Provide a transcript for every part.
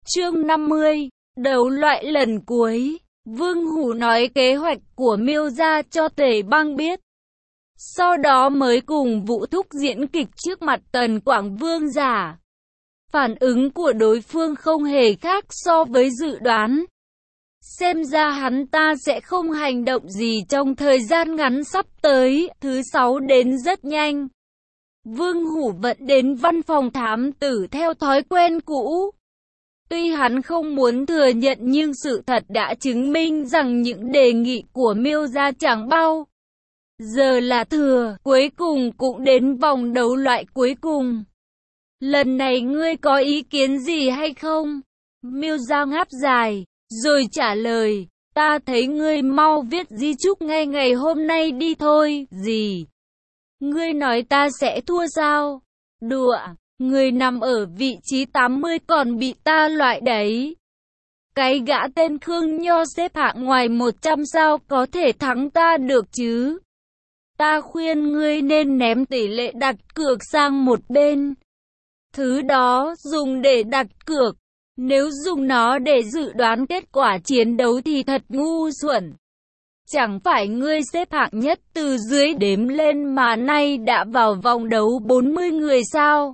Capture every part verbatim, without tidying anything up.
Chương năm mươi, đấu loại lần cuối. Vương Hủ nói kế hoạch của Miêu gia cho Tề Băng biết. Sau đó mới cùng Vũ Thúc diễn kịch trước mặt Tần Quảng Vương giả. Phản ứng của đối phương không hề khác so với dự đoán. Xem ra hắn ta sẽ không hành động gì trong thời gian ngắn sắp tới. Thứ sáu đến rất nhanh. Vương Hủ vẫn đến văn phòng thám tử theo thói quen cũ. Tuy hắn không muốn thừa nhận nhưng sự thật đã chứng minh rằng những đề nghị của Miêu gia chẳng bao giờ là thừa. Cuối cùng cũng đến vòng đấu loại cuối cùng. Lần này ngươi có ý kiến gì hay không? Miêu gia ngáp dài, rồi trả lời, ta thấy ngươi mau viết di chúc ngay ngày hôm nay đi thôi. Gì? Ngươi nói ta sẽ thua sao? Đùa, người nằm ở vị trí tám mươi còn bị ta loại đấy. Cái gã tên Khương Nho xếp hạng ngoài một trăm sao có thể thắng ta được chứ? Ta khuyên ngươi nên ném tỷ lệ đặt cược sang một bên. Thứ đó dùng để đặt cược, nếu dùng nó để dự đoán kết quả chiến đấu thì thật ngu xuẩn. Chẳng phải ngươi xếp hạng nhất từ dưới đếm lên mà nay đã vào vòng đấu bốn mươi người sao?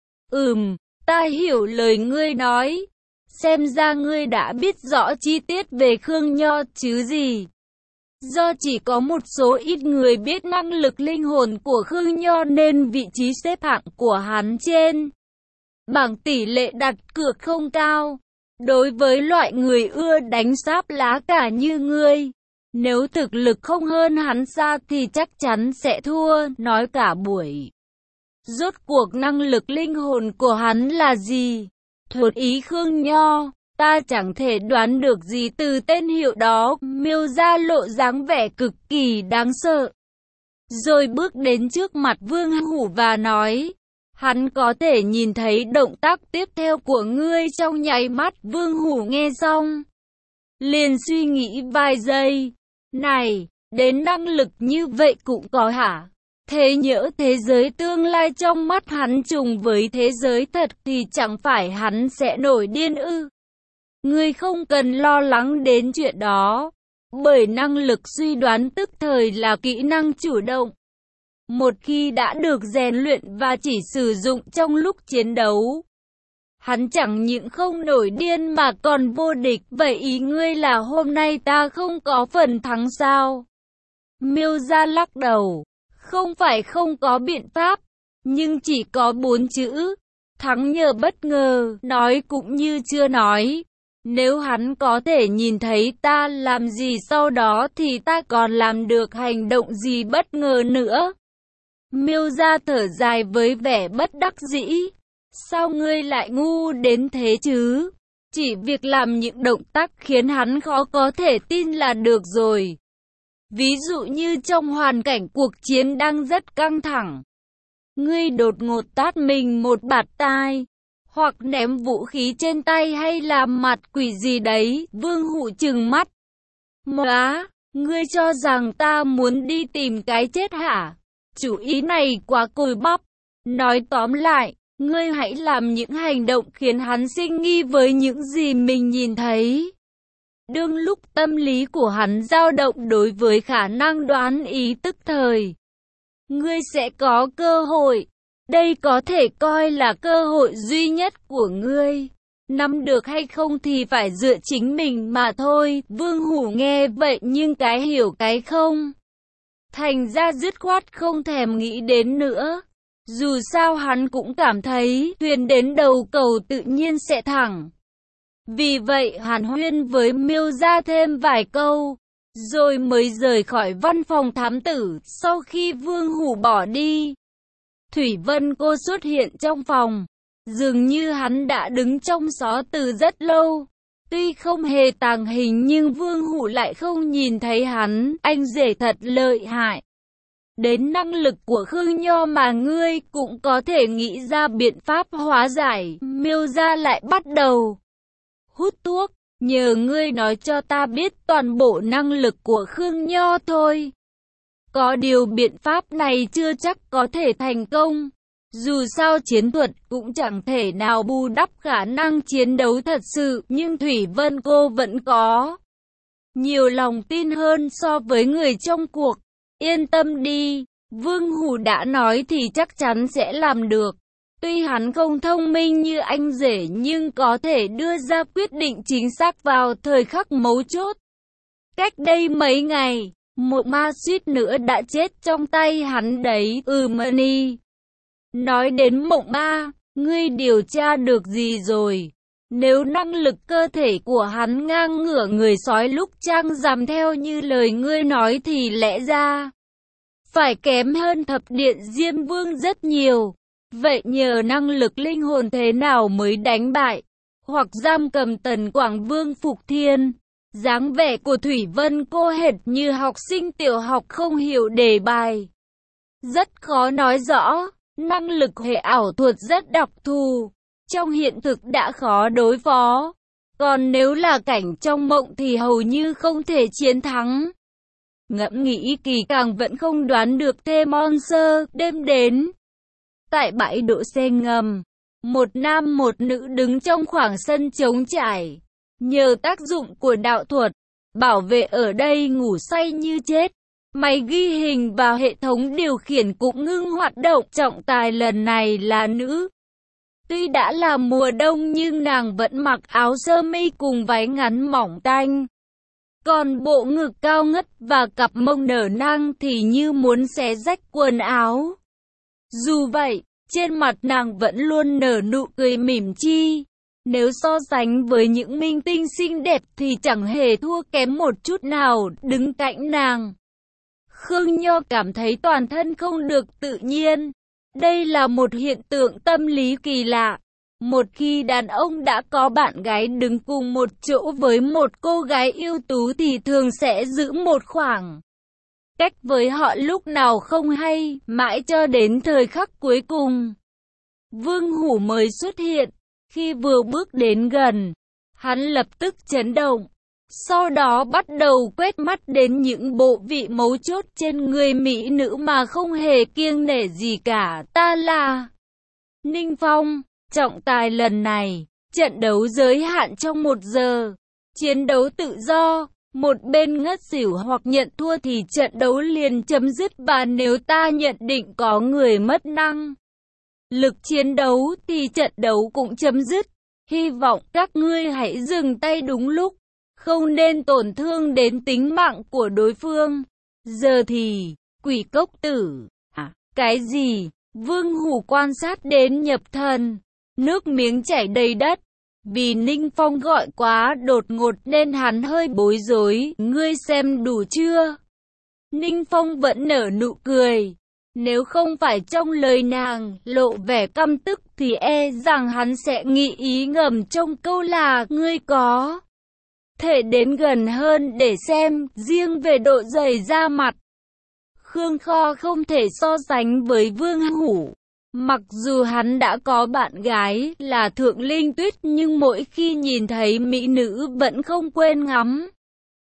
Ừm, ta hiểu lời ngươi nói. Xem ra ngươi đã biết rõ chi tiết về Khương Nho chứ gì. Do chỉ có một số ít người biết năng lực linh hồn của Khương Nho nên vị trí xếp hạng của hắn trên bảng tỷ lệ đặt cược không cao. Đối với loại người ưa đánh sáp lá cả như ngươi, nếu thực lực không hơn hắn xa thì chắc chắn sẽ thua. Nói cả buổi. Rốt cuộc năng lực linh hồn của hắn là gì? Thuật ý Khương Nho, ta chẳng thể đoán được gì từ tên hiệu đó. Miêu gia lộ dáng vẻ cực kỳ đáng sợ. Rồi bước đến trước mặt Vương Hủ và nói, hắn có thể nhìn thấy động tác tiếp theo của ngươi trong nháy mắt. Vương Hủ nghe xong, liền suy nghĩ vài giây. Này, đến năng lực như vậy cũng có hả? Thế nhỡ thế giới tương lai trong mắt hắn trùng với thế giới thật thì chẳng phải hắn sẽ nổi điên ư? Ngươi không cần lo lắng đến chuyện đó, bởi năng lực suy đoán tức thời là kỹ năng chủ động. Một khi đã được rèn luyện và chỉ sử dụng trong lúc chiến đấu, hắn chẳng những không nổi điên mà còn vô địch. Vậy ý ngươi là hôm nay ta không có phần thắng sao? Miêu gia lắc đầu. Không phải không có biện pháp, nhưng chỉ có bốn chữ, thắng nhờ bất ngờ. Nói cũng như chưa nói, nếu hắn có thể nhìn thấy ta làm gì sau đó thì ta còn làm được hành động gì bất ngờ nữa. Miêu gia thở dài với vẻ bất đắc dĩ. Sao ngươi lại ngu đến thế chứ? Chỉ việc làm những động tác khiến hắn khó có thể tin là được rồi. Ví dụ như trong hoàn cảnh cuộc chiến đang rất căng thẳng, ngươi đột ngột tát mình một bạt tai, hoặc ném vũ khí trên tay hay làm mặt quỷ gì đấy. Vương Hủ trừng mắt. Móa, ngươi cho rằng ta muốn đi tìm cái chết hả? Chủ ý này quá cùi bắp. Nói tóm lại, ngươi hãy làm những hành động khiến hắn sinh nghi với những gì mình nhìn thấy. Đương lúc tâm lý của hắn dao động đối với khả năng đoán ý tức thời, ngươi sẽ có cơ hội. Đây có thể coi là cơ hội duy nhất của ngươi. Nắm được hay không thì phải dựa chính mình mà thôi. Vương Hủ nghe vậy nhưng cái hiểu cái không. Thành ra dứt khoát không thèm nghĩ đến nữa. Dù sao hắn cũng cảm thấy thuyền đến đầu cầu tự nhiên sẽ thẳng. Vì vậy hàn huyên với Miêu gia thêm vài câu, rồi mới rời khỏi văn phòng thám tử. Sau khi Vương Hủ bỏ đi, Thủy Vân Cô xuất hiện trong phòng. Dường như hắn đã đứng trong xó từ rất lâu. Tuy không hề tàng hình nhưng Vương Hủ lại không nhìn thấy hắn. Anh rể thật lợi hại. Đến năng lực của Khương Nho mà ngươi cũng có thể nghĩ ra biện pháp hóa giải. Miêu gia lại bắt đầu hút thuốc. Nhờ ngươi nói cho ta biết toàn bộ năng lực của Khương Nho thôi. Có điều biện pháp này chưa chắc có thể thành công. Dù sao chiến thuật cũng chẳng thể nào bù đắp khả năng chiến đấu thật sự, nhưng Thủy Vân cô vẫn có nhiều lòng tin hơn so với người trong cuộc. Yên tâm đi, Vương Hủ đã nói thì chắc chắn sẽ làm được. Tuy hắn không thông minh như anh rể nhưng có thể đưa ra quyết định chính xác vào thời khắc mấu chốt. Cách đây mấy ngày, một ma suýt nữa đã chết trong tay hắn đấy. Ừ Mani. Nói đến Mộng Ma, ngươi điều tra được gì rồi? Nếu năng lực cơ thể của hắn ngang ngửa người sói lúc trang rằm theo như lời ngươi nói thì lẽ ra phải kém hơn thập điện Diêm Vương rất nhiều. Vậy nhờ năng lực linh hồn thế nào mới đánh bại hoặc giam cầm Tần Quảng Vương Phục Thiên? Dáng vẻ của Thủy Vân cô hệt như học sinh tiểu học không hiểu đề bài. Rất khó nói rõ, năng lực hệ ảo thuật rất đặc thù, trong hiện thực đã khó đối phó. Còn nếu là cảnh trong mộng thì hầu như không thể chiến thắng. Ngẫm nghĩ kỳ càng vẫn không đoán được thêm Monster. Đêm đến, tại bãi đỗ xe ngầm, một nam một nữ đứng trong khoảng sân trống trải. Nhờ tác dụng của đạo thuật, bảo vệ ở đây ngủ say như chết. Máy ghi hình và hệ thống điều khiển cũng ngưng hoạt động. Trọng tài lần này là nữ. Tuy đã là mùa đông nhưng nàng vẫn mặc áo sơ mi cùng váy ngắn mỏng tanh. Còn bộ ngực cao ngất và cặp mông nở nang thì như muốn xé rách quần áo. Dù vậy, trên mặt nàng vẫn luôn nở nụ cười mỉm chi. Nếu so sánh với những minh tinh xinh đẹp thì chẳng hề thua kém một chút nào. Đứng cạnh nàng, Khương Nho cảm thấy toàn thân không được tự nhiên. Đây là một hiện tượng tâm lý kỳ lạ. Một khi đàn ông đã có bạn gái đứng cùng một chỗ với một cô gái ưu tú thì thường sẽ giữ một khoảng cách với họ lúc nào không hay, mãi cho đến thời khắc cuối cùng. Vương Hủ mới xuất hiện. Khi vừa bước đến gần, hắn lập tức chấn động. Sau đó bắt đầu quét mắt đến những bộ vị mấu chốt trên người mỹ nữ mà không hề kiêng nể gì cả. Ta là Ninh Phong. Trọng tài lần này, trận đấu giới hạn trong một giờ. Chiến đấu tự do, một bên ngất xỉu hoặc nhận thua thì trận đấu liền chấm dứt, và nếu ta nhận định có người mất năng lực chiến đấu thì trận đấu cũng chấm dứt. Hy vọng các ngươi hãy dừng tay đúng lúc, không nên tổn thương đến tính mạng của đối phương. Giờ thì, Quỷ Cốc Tử. À, cái gì? Vương Hủ quan sát đến nhập thần, nước miếng chảy đầy đất. Vì Ninh Phong gọi quá đột ngột nên hắn hơi bối rối. Ngươi xem đủ chưa? Ninh Phong vẫn nở nụ cười. Nếu không phải trong lời nàng lộ vẻ căm tức thì e rằng hắn sẽ nghĩ ý ngầm trong câu là ngươi có thể đến gần hơn để xem. Riêng về độ dày da mặt, Khương Kho không thể so sánh với Vương Hủ. Mặc dù hắn đã có bạn gái là Thượng Linh Tuyết nhưng mỗi khi nhìn thấy mỹ nữ vẫn không quên ngắm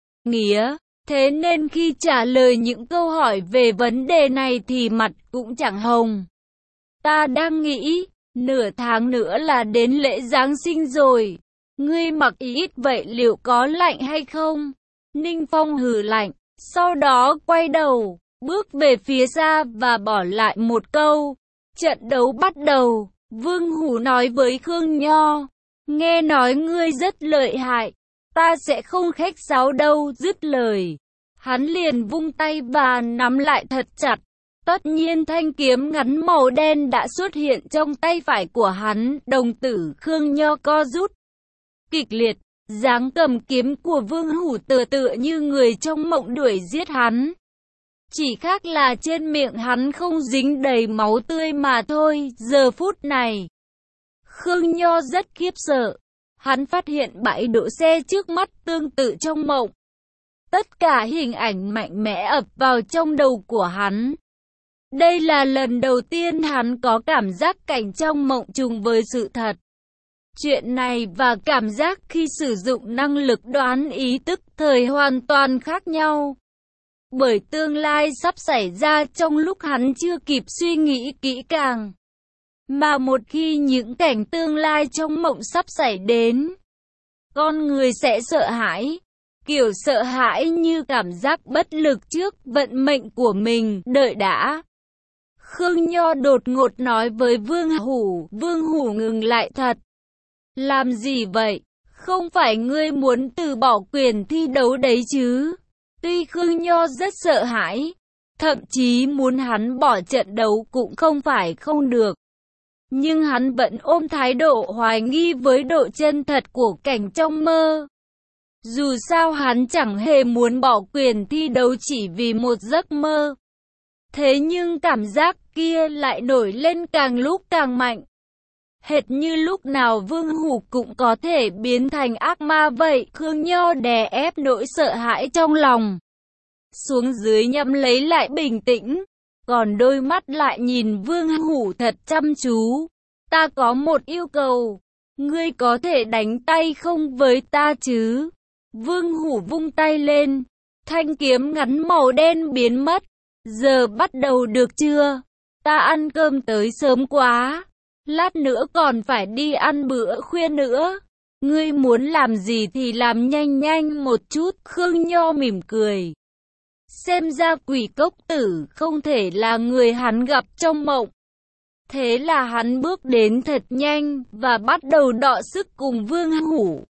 nghía. Thế nên khi trả lời những câu hỏi về vấn đề này thì mặt cũng chẳng hồng. Ta đang nghĩ, nửa tháng nữa là đến lễ Giáng sinh rồi. Ngươi mặc ít vậy liệu có lạnh hay không? Ninh Phong hừ lạnh, sau đó quay đầu, bước về phía xa và bỏ lại một câu. Trận đấu bắt đầu. Vương Hủ nói với Khương Nho. Nghe nói ngươi rất lợi hại. Ta sẽ không khách sáo đâu. Dứt lời, hắn liền vung tay và nắm lại thật chặt. Tất nhiên thanh kiếm ngắn màu đen đã xuất hiện trong tay phải của hắn. Đồng tử Khương Nho co rút kịch liệt. Dáng cầm kiếm của Vương Hủ tựa tựa như người trong mộng đuổi giết hắn. Chỉ khác là trên miệng hắn không dính đầy máu tươi mà thôi. Giờ phút này, Khương Nho rất khiếp sợ. Hắn phát hiện bãi đỗ xe trước mắt tương tự trong mộng. Tất cả hình ảnh mạnh mẽ ập vào trong đầu của hắn. Đây là lần đầu tiên hắn có cảm giác cảnh trong mộng trùng với sự thật. Chuyện này và cảm giác khi sử dụng năng lực đoán ý tức thời hoàn toàn khác nhau. Bởi tương lai sắp xảy ra trong lúc hắn chưa kịp suy nghĩ kỹ càng. Mà một khi những cảnh tương lai trong mộng sắp xảy đến, con người sẽ sợ hãi. Kiểu sợ hãi như cảm giác bất lực trước vận mệnh của mình. Đợi đã. Khương Nho đột ngột nói với Vương Hủ. Vương Hủ ngừng lại thật. Làm gì vậy? Không phải ngươi muốn từ bỏ quyền thi đấu đấy chứ? Tuy Khương Nho rất sợ hãi, thậm chí muốn hắn bỏ trận đấu cũng không phải không được. Nhưng hắn vẫn ôm thái độ hoài nghi với độ chân thật của cảnh trong mơ. Dù sao hắn chẳng hề muốn bỏ quyền thi đấu chỉ vì một giấc mơ. Thế nhưng cảm giác kia lại nổi lên càng lúc càng mạnh. Hệt như lúc nào Vương Hủ cũng có thể biến thành ác ma vậy. Khương Nho đè ép nỗi sợ hãi trong lòng xuống dưới nhằm lấy lại bình tĩnh. Còn đôi mắt lại nhìn Vương Hủ thật chăm chú. Ta có một yêu cầu. Ngươi có thể đánh tay không với ta chứ? Vương Hủ vung tay lên. Thanh kiếm ngắn màu đen biến mất. Giờ bắt đầu được chưa? Ta ăn cơm tới sớm quá. Lát nữa còn phải đi ăn bữa khuya nữa. Ngươi muốn làm gì thì làm nhanh nhanh một chút. Khương Nho mỉm cười. Xem ra Quỷ Cốc Tử không thể là người hắn gặp trong mộng. Thế là hắn bước đến thật nhanh và bắt đầu đọ sức cùng Vương Hủ.